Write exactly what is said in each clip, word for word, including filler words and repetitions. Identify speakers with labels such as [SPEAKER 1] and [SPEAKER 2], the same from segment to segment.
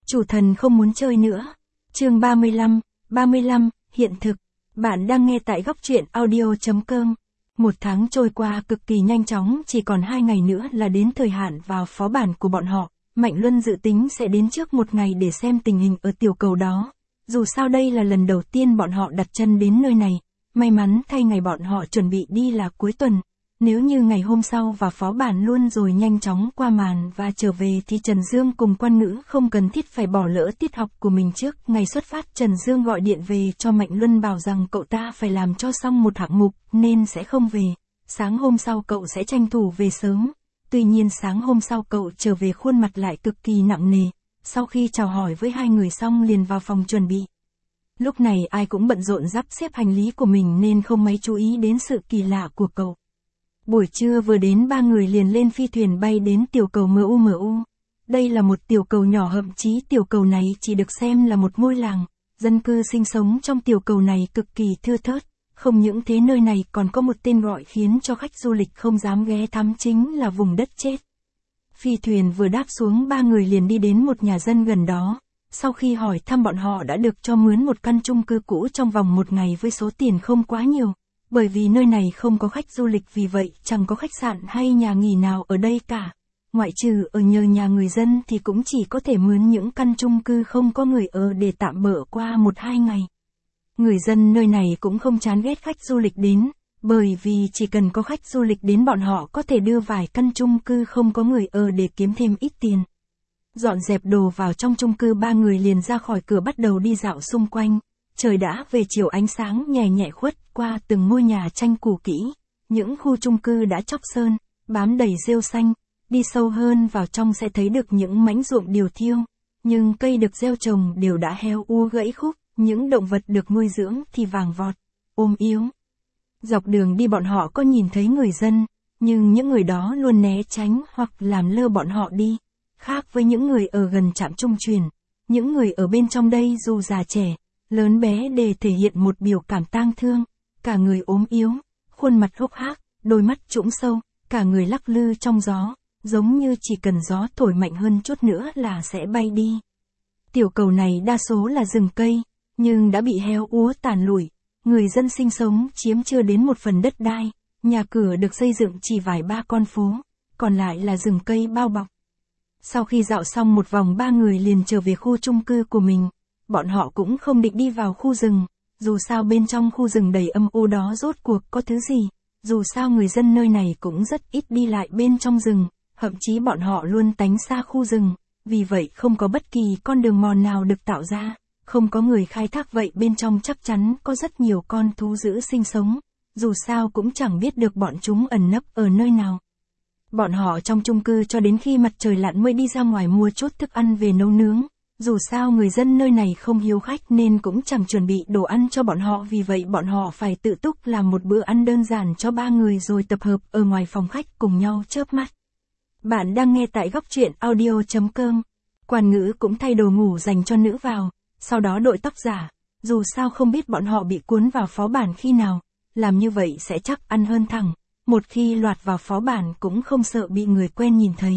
[SPEAKER 1] Chủ thần không muốn chơi nữa. Chương ba mươi lăm, ba mươi lăm, hiện thực. Bạn đang nghe tại góc truyện audio chấm com. Một tháng trôi qua cực kỳ nhanh chóng, chỉ còn hai ngày nữa là đến thời hạn vào phó bản của bọn họ. Mạnh Luân dự tính sẽ đến trước một ngày để xem tình hình ở tiểu cầu đó. Dù sao đây là lần đầu tiên bọn họ đặt chân đến nơi này. May mắn thay ngày bọn họ chuẩn bị đi là cuối tuần. Nếu như ngày hôm sau vào phó bản luôn rồi nhanh chóng qua màn và trở về thì Trần Dương cùng Quan Ngữ không cần thiết phải bỏ lỡ tiết học của mình trước. Ngày xuất phát Trần Dương gọi điện về cho Mạnh Luân bảo rằng cậu ta phải làm cho xong một hạng mục nên sẽ không về. Sáng hôm sau cậu sẽ tranh thủ về sớm. Tuy nhiên sáng hôm sau cậu trở về khuôn mặt lại cực kỳ nặng nề. Sau khi chào hỏi với hai người xong liền vào phòng chuẩn bị. Lúc này ai cũng bận rộn sắp xếp hành lý của mình nên không mấy chú ý đến sự kỳ lạ của cậu. Buổi trưa vừa đến ba người liền lên phi thuyền bay đến tiểu cầu em u em u. Đây là một tiểu cầu nhỏ, thậm chí tiểu cầu này chỉ được xem là một ngôi làng. Dân cư sinh sống trong tiểu cầu này cực kỳ thưa thớt. Không những thế nơi này còn có một tên gọi khiến cho khách du lịch không dám ghé thăm, chính là vùng đất chết. Phi thuyền vừa đáp xuống ba người liền đi đến một nhà dân gần đó. Sau khi hỏi thăm bọn họ đã được cho mướn một căn chung cư cũ trong vòng một ngày với số tiền không quá nhiều. Bởi vì nơi này không có khách du lịch vì vậy chẳng có khách sạn hay nhà nghỉ nào ở đây cả. Ngoại trừ ở nhờ nhà người dân thì cũng chỉ có thể mướn những căn chung cư không có người ở để tạm bợ qua một hai ngày. Người dân nơi này cũng không chán ghét khách du lịch đến, bởi vì chỉ cần có khách du lịch đến bọn họ có thể đưa vài căn chung cư không có người ở để kiếm thêm ít tiền. Dọn dẹp đồ vào trong chung cư ba người liền ra khỏi cửa bắt đầu đi dạo xung quanh. Trời đã về chiều, ánh sáng nhẹ nhẹ khuất qua từng ngôi nhà tranh cũ kỹ. Những khu chung cư đã chóc sơn, bám đầy rêu xanh. Đi sâu hơn vào trong sẽ thấy được những mảnh ruộng điều thiêu. Nhưng cây được gieo trồng đều đã héo úa gãy khúc. Những động vật được nuôi dưỡng thì vàng vọt, ôm yếu. Dọc đường đi bọn họ có nhìn thấy người dân, nhưng những người đó luôn né tránh hoặc làm lơ bọn họ đi. Khác với những người ở gần trạm trung chuyển, những người ở bên trong đây dù già trẻ, lớn bé đều thể hiện một biểu cảm tang thương, cả người ốm yếu, khuôn mặt hốc hác, đôi mắt trũng sâu, cả người lắc lư trong gió, giống như chỉ cần gió thổi mạnh hơn chút nữa là sẽ bay đi. Tiểu cầu này đa số là rừng cây, nhưng đã bị héo úa tàn lụi, người dân sinh sống chiếm chưa đến một phần đất đai, nhà cửa được xây dựng chỉ vài ba con phố, còn lại là rừng cây bao bọc. Sau khi dạo xong một vòng ba người liền trở về khu chung cư của mình. Bọn họ cũng không định đi vào khu rừng, dù sao bên trong khu rừng đầy âm u đó rốt cuộc có thứ gì, dù sao người dân nơi này cũng rất ít đi lại bên trong rừng, thậm chí bọn họ luôn tránh xa khu rừng, vì vậy không có bất kỳ con đường mòn nào được tạo ra, không có người khai thác, vậy bên trong chắc chắn có rất nhiều con thú dữ sinh sống, dù sao cũng chẳng biết được bọn chúng ẩn nấp ở nơi nào. Bọn họ trong chung cư cho đến khi mặt trời lặn mới đi ra ngoài mua chút thức ăn về nấu nướng. Dù sao người dân nơi này không hiếu khách nên cũng chẳng chuẩn bị đồ ăn cho bọn họ, vì vậy bọn họ phải tự túc làm một bữa ăn đơn giản cho ba người rồi tập hợp ở ngoài phòng khách cùng nhau chớp mắt. Bạn đang nghe tại góc truyện audio chấm com. Quan Ngữ cũng thay đồ ngủ dành cho nữ vào, sau đó đội tóc giả, dù sao không biết bọn họ bị cuốn vào phó bản khi nào, làm như vậy sẽ chắc ăn hơn thẳng, một khi loạt vào phó bản cũng không sợ bị người quen nhìn thấy.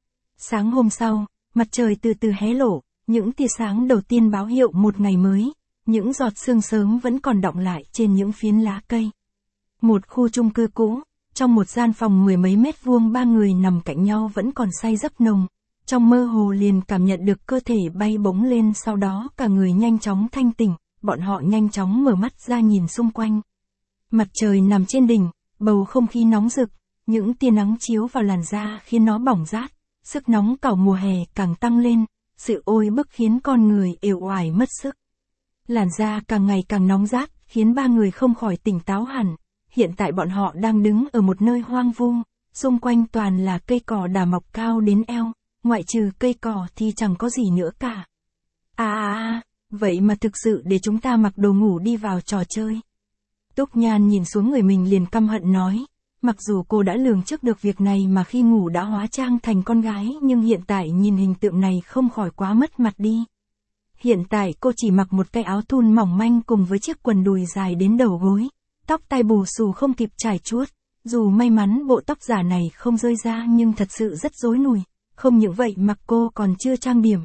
[SPEAKER 1] Sáng hôm sau, mặt trời từ từ hé lộ. Những tia sáng đầu tiên báo hiệu một ngày mới, những giọt sương sớm vẫn còn đọng lại trên những phiến lá cây. Một khu chung cư cũ, trong một gian phòng mười mấy mét vuông ba người nằm cạnh nhau vẫn còn say giấc nồng. Trong mơ hồ liền cảm nhận được cơ thể bay bổng lên, sau đó cả người nhanh chóng thanh tỉnh, bọn họ nhanh chóng mở mắt ra nhìn xung quanh. Mặt trời nằm trên đỉnh, bầu không khí nóng rực, những tia nắng chiếu vào làn da khiến nó bỏng rát, sức nóng cả mùa hè càng tăng lên. Sự oi bức khiến con người uể oải mất sức. Làn da càng ngày càng nóng rát, khiến ba người không khỏi tỉnh táo hẳn. Hiện tại bọn họ đang đứng ở một nơi hoang vu, xung quanh toàn là cây cỏ đà mọc cao đến eo, ngoại trừ cây cỏ thì chẳng có gì nữa cả. À à à, vậy mà thực sự để chúng ta mặc đồ ngủ đi vào trò chơi. Túc Nhan nhìn xuống người mình liền căm hận nói. Mặc dù cô đã lường trước được việc này mà khi ngủ đã hóa trang thành con gái, nhưng hiện tại nhìn hình tượng này không khỏi quá mất mặt đi. Hiện tại cô chỉ mặc một cái áo thun mỏng manh cùng với chiếc quần đùi dài đến đầu gối, tóc tai bù xù không kịp chải chuốt. Dù may mắn bộ tóc giả này không rơi ra nhưng thật sự rất rối nùi. Không những vậy mặc cô còn chưa trang điểm.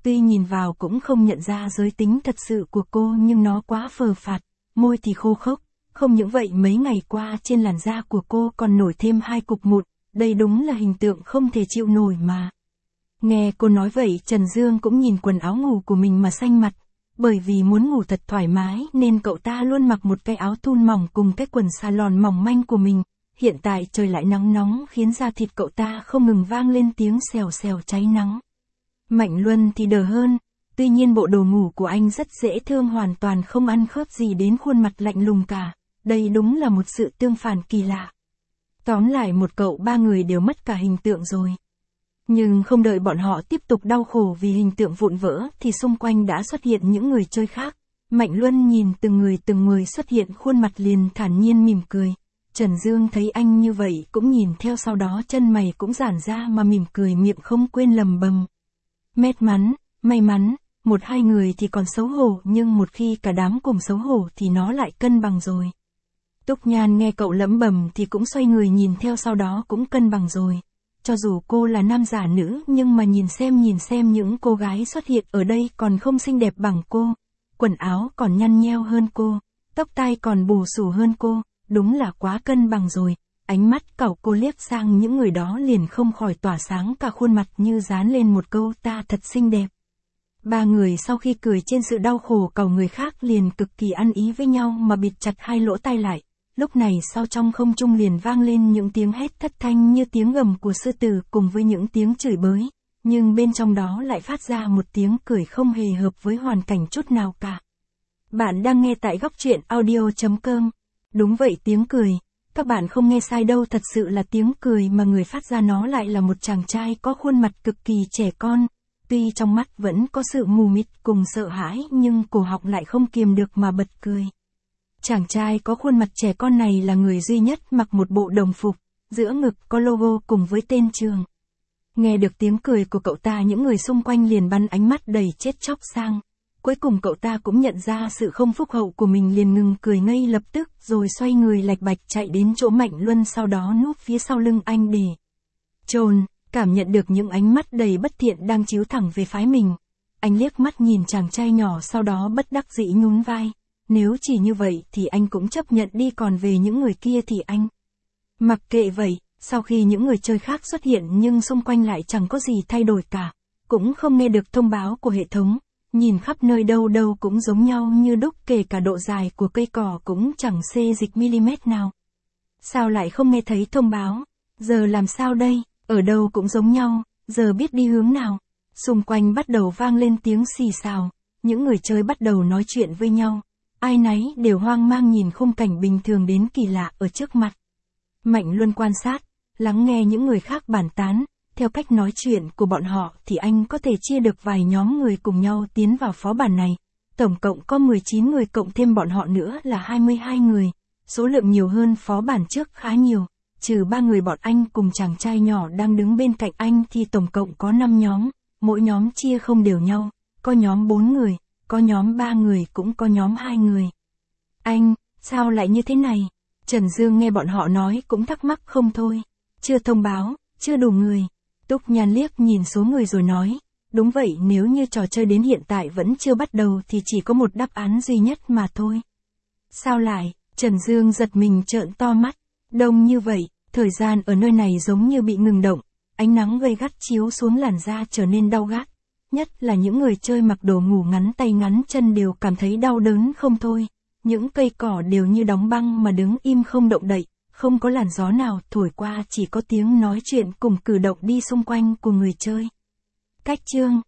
[SPEAKER 1] Tuy nhìn vào cũng không nhận ra giới tính thật sự của cô nhưng nó quá phờ phạt, môi thì khô khốc. Không những vậy mấy ngày qua trên làn da của cô còn nổi thêm hai cục mụn, đây đúng là hình tượng không thể chịu nổi mà. Nghe cô nói vậy Trần Dương cũng nhìn quần áo ngủ của mình mà xanh mặt. Bởi vì muốn ngủ thật thoải mái nên cậu ta luôn mặc một cái áo thun mỏng cùng cái quần salon mỏng manh của mình. Hiện tại trời lại nắng nóng khiến da thịt cậu ta không ngừng vang lên tiếng xèo xèo cháy nắng. Mạnh Luân thì đờ hơn, tuy nhiên bộ đồ ngủ của anh rất dễ thương hoàn toàn không ăn khớp gì đến khuôn mặt lạnh lùng cả. Đây đúng là một sự tương phản kỳ lạ. Tóm lại một cậu ba người đều mất cả hình tượng rồi. Nhưng không đợi bọn họ tiếp tục đau khổ vì hình tượng vụn vỡ thì xung quanh đã xuất hiện những người chơi khác. Mạnh Luân nhìn từng người từng người xuất hiện khuôn mặt liền thản nhiên mỉm cười. Trần Dương thấy anh như vậy cũng nhìn theo sau đó chân mày cũng giãn ra mà mỉm cười miệng không quên lầm bầm. Mét mắn, may mắn, một hai người thì còn xấu hổ nhưng một khi cả đám cùng xấu hổ thì nó lại cân bằng rồi. Túc Nhan nghe cậu lẩm bẩm thì cũng xoay người nhìn theo sau đó cũng cân bằng rồi. Cho dù cô là nam giả nữ nhưng mà nhìn xem nhìn xem những cô gái xuất hiện ở đây còn không xinh đẹp bằng cô. Quần áo còn nhăn nheo hơn cô, tóc tai còn bù xù hơn cô, đúng là quá cân bằng rồi. Ánh mắt cậu cô liếc sang những người đó liền không khỏi tỏa sáng cả khuôn mặt như dán lên một câu ta thật xinh đẹp. Ba người sau khi cười trên sự đau khổ cầu người khác liền cực kỳ ăn ý với nhau mà bịt chặt hai lỗ tai lại. Lúc này sau trong không trung liền vang lên những tiếng hét thất thanh như tiếng gầm của sư tử cùng với những tiếng chửi bới, nhưng bên trong đó lại phát ra một tiếng cười không hề hợp với hoàn cảnh chút nào cả. Bạn đang nghe tại góc truyện audio chấm com. Đúng vậy tiếng cười, các bạn không nghe sai đâu, thật sự là tiếng cười mà người phát ra nó lại là một chàng trai có khuôn mặt cực kỳ trẻ con. Tuy trong mắt vẫn có sự mù mịt cùng sợ hãi nhưng cổ họng lại không kiềm được mà bật cười. Chàng trai có khuôn mặt trẻ con này là người duy nhất mặc một bộ đồng phục, giữa ngực có logo cùng với tên trường. Nghe được tiếng cười của cậu ta những người xung quanh liền bắn ánh mắt đầy chết chóc sang. Cuối cùng cậu ta cũng nhận ra sự không phúc hậu của mình liền ngừng cười ngay lập tức rồi xoay người lạch bạch chạy đến chỗ Mạnh Luân sau đó núp phía sau lưng anh để trồn, cảm nhận được những ánh mắt đầy bất thiện đang chiếu thẳng về phái mình. Anh liếc mắt nhìn chàng trai nhỏ sau đó bất đắc dĩ nhún vai. Nếu chỉ như vậy thì anh cũng chấp nhận đi, còn về những người kia thì anh mặc kệ vậy. Sau khi những người chơi khác xuất hiện nhưng xung quanh lại chẳng có gì thay đổi cả, cũng không nghe được thông báo của hệ thống, nhìn khắp nơi đâu đâu cũng giống nhau như đúc, kể cả độ dài của cây cỏ cũng chẳng xê dịch mm nào. Sao lại không nghe thấy thông báo? Giờ làm sao đây? Ở đâu cũng giống nhau, giờ biết đi hướng nào? Xung quanh bắt đầu vang lên tiếng xì xào, những người chơi bắt đầu nói chuyện với nhau. Ai nấy đều hoang mang nhìn khung cảnh bình thường đến kỳ lạ ở trước mặt. Mạnh Luân quan sát, lắng nghe những người khác bàn tán, theo cách nói chuyện của bọn họ thì anh có thể chia được vài nhóm người cùng nhau tiến vào phó bản này. Tổng cộng có mười chín người cộng thêm bọn họ nữa là hai mươi hai người, số lượng nhiều hơn phó bản trước khá nhiều, trừ ba người bọn anh cùng chàng trai nhỏ đang đứng bên cạnh anh thì tổng cộng có năm nhóm, mỗi nhóm chia không đều nhau, có nhóm bốn người. Có nhóm ba người cũng có nhóm hai người. Anh, sao lại như thế này? Trần Dương nghe bọn họ nói cũng thắc mắc không thôi. Chưa thông báo, chưa đủ người. Túc Nhan liếc nhìn số người rồi nói. Đúng vậy, nếu như trò chơi đến hiện tại vẫn chưa bắt đầu thì chỉ có một đáp án duy nhất mà thôi. Sao lại? Trần Dương giật mình trợn to mắt. Đông như vậy, thời gian ở nơi này giống như bị ngừng động. Ánh nắng gay gắt chiếu xuống làn da trở nên đau gắt. Nhất là những người chơi mặc đồ ngủ ngắn tay ngắn chân đều cảm thấy đau đớn không thôi. Những cây cỏ đều như đóng băng mà đứng im không động đậy, không có làn gió nào thổi qua, chỉ có tiếng nói chuyện cùng cử động đi xung quanh của người chơi. Cách chương